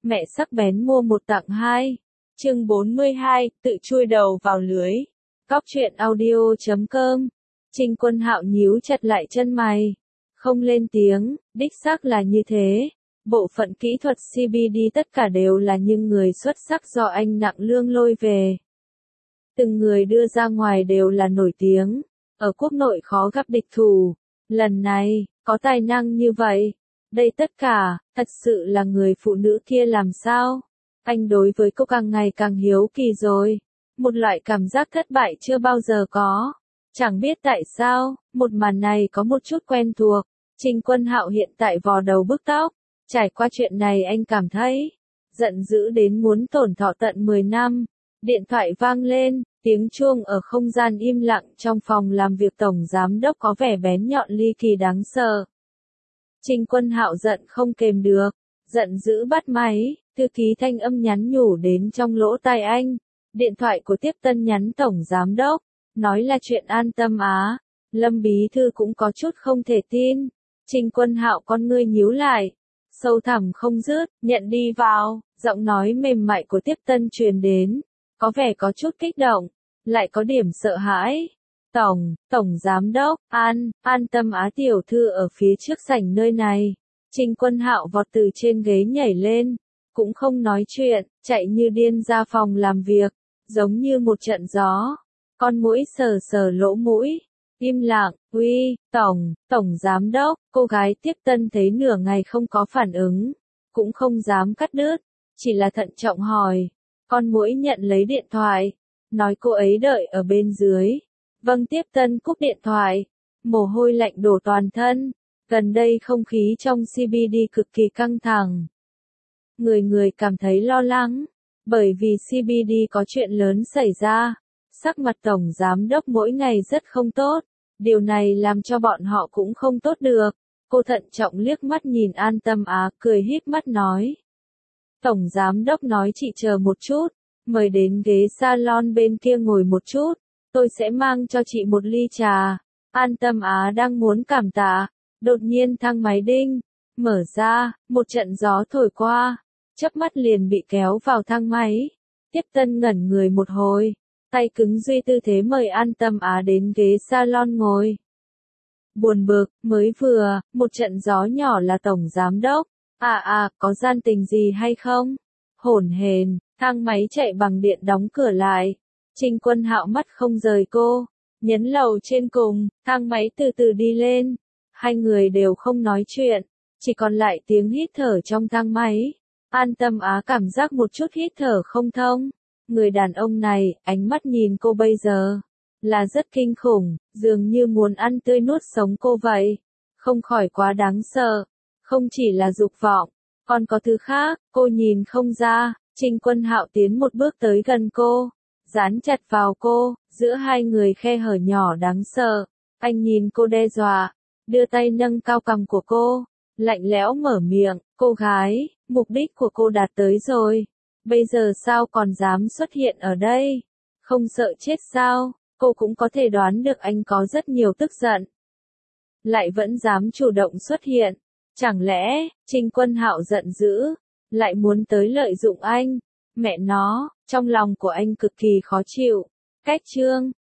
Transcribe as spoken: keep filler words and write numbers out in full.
mẹ sắc bén mua một tặng hai. Chương bốn mươi hai, tự chui đầu vào lưới. Cóc truyện audio chấm com. Trình Quân Hạo nhíu chặt lại chân mày, không lên tiếng, đích xác là như thế. Bộ phận kỹ thuật xê bê đê tất cả đều là những người xuất sắc do anh nặng lương lôi về. Từng người đưa ra ngoài đều là nổi tiếng, ở quốc nội khó gặp địch thủ. Lần này, có tài năng như vậy. Đây tất cả, thật sự là người phụ nữ kia làm sao? Anh đối với cô càng ngày càng hiếu kỳ rồi. Một loại cảm giác thất bại chưa bao giờ có. Chẳng biết tại sao, một màn này có một chút quen thuộc. Trình Quân Hạo hiện tại vò đầu bứt tóc. Trải qua chuyện này anh cảm thấy giận dữ đến muốn tổn thọ tận mười năm. Điện thoại vang lên, tiếng chuông ở không gian im lặng trong phòng làm việc tổng giám đốc có vẻ bén nhọn ly kỳ đáng sợ. Trình Quân Hạo giận không kềm được, giận dữ bắt máy, thư ký thanh âm nhắn nhủ đến trong lỗ tai anh. Điện thoại của tiếp tân nhắn tổng giám đốc, nói là chuyện An Tâm Á. Lâm bí thư cũng có chút không thể tin. Trình Quân Hạo con ngươi nhíu lại, sâu thẳm không dứt, nhận đi vào, giọng nói mềm mại của tiếp tân truyền đến, có vẻ có chút kích động, lại có điểm sợ hãi. Tổng, tổng giám đốc, An, An Tâm Á tiểu thư ở phía trước sảnh nơi này. Trình Quân Hạo vọt từ trên ghế nhảy lên, cũng không nói chuyện, chạy như điên ra phòng làm việc, giống như một trận gió. Con muỗi sờ sờ lỗ mũi, im lặng, uy, tổng, tổng giám đốc, cô gái tiếp tân thấy nửa ngày không có phản ứng, cũng không dám cắt đứt, chỉ là thận trọng hỏi. Con muỗi nhận lấy điện thoại, nói cô ấy đợi ở bên dưới. Vâng, tiếp tân cúp điện thoại, mồ hôi lạnh đổ toàn thân. Gần đây không khí trong xê bê đê cực kỳ căng thẳng. Người người cảm thấy lo lắng, bởi vì xê bê đê có chuyện lớn xảy ra. Sắc mặt tổng giám đốc mỗi ngày rất không tốt, điều này làm cho bọn họ cũng không tốt được. Cô thận trọng liếc mắt nhìn An Tâm Á, cười híp mắt nói. Tổng giám đốc nói chị chờ một chút, mời đến ghế salon bên kia ngồi một chút, tôi sẽ mang cho chị một ly trà. An Tâm Á đang muốn cảm tạ, đột nhiên thang máy đinh, mở ra, một trận gió thổi qua, chớp mắt liền bị kéo vào thang máy. Tiếp tân ngẩn người một hồi, tay cứng duy tư thế mời An Tâm Á đến ghế salon ngồi. Buồn bực, mới vừa, một trận gió nhỏ là tổng giám đốc. À à, có gian tình gì hay không? Hổn hển, thang máy chạy bằng điện đóng cửa lại. Trình Quân Hạo mắt không rời cô, nhấn lầu trên cùng, thang máy từ từ đi lên. Hai người đều không nói chuyện, chỉ còn lại tiếng hít thở trong thang máy. An Tâm Á cảm giác một chút hít thở không thông. Người đàn ông này, ánh mắt nhìn cô bây giờ, là rất kinh khủng, dường như muốn ăn tươi nuốt sống cô vậy. Không khỏi quá đáng sợ. Không chỉ là dục vọng, còn có thứ khác, cô nhìn không ra. Trình Quân Hạo tiến một bước tới gần cô, dán chặt vào cô, giữa hai người khe hở nhỏ đáng sợ. Anh nhìn cô đe dọa, đưa tay nâng cao cằm của cô, lạnh lẽo mở miệng, cô gái, mục đích của cô đạt tới rồi. Bây giờ sao còn dám xuất hiện ở đây? Không sợ chết sao? Cô cũng có thể đoán được anh có rất nhiều tức giận. Lại vẫn dám chủ động xuất hiện. Chẳng lẽ, Trình Quân Hạo giận dữ, lại muốn tới lợi dụng anh? Mẹ nó, trong lòng của anh cực kỳ khó chịu. Cách chương,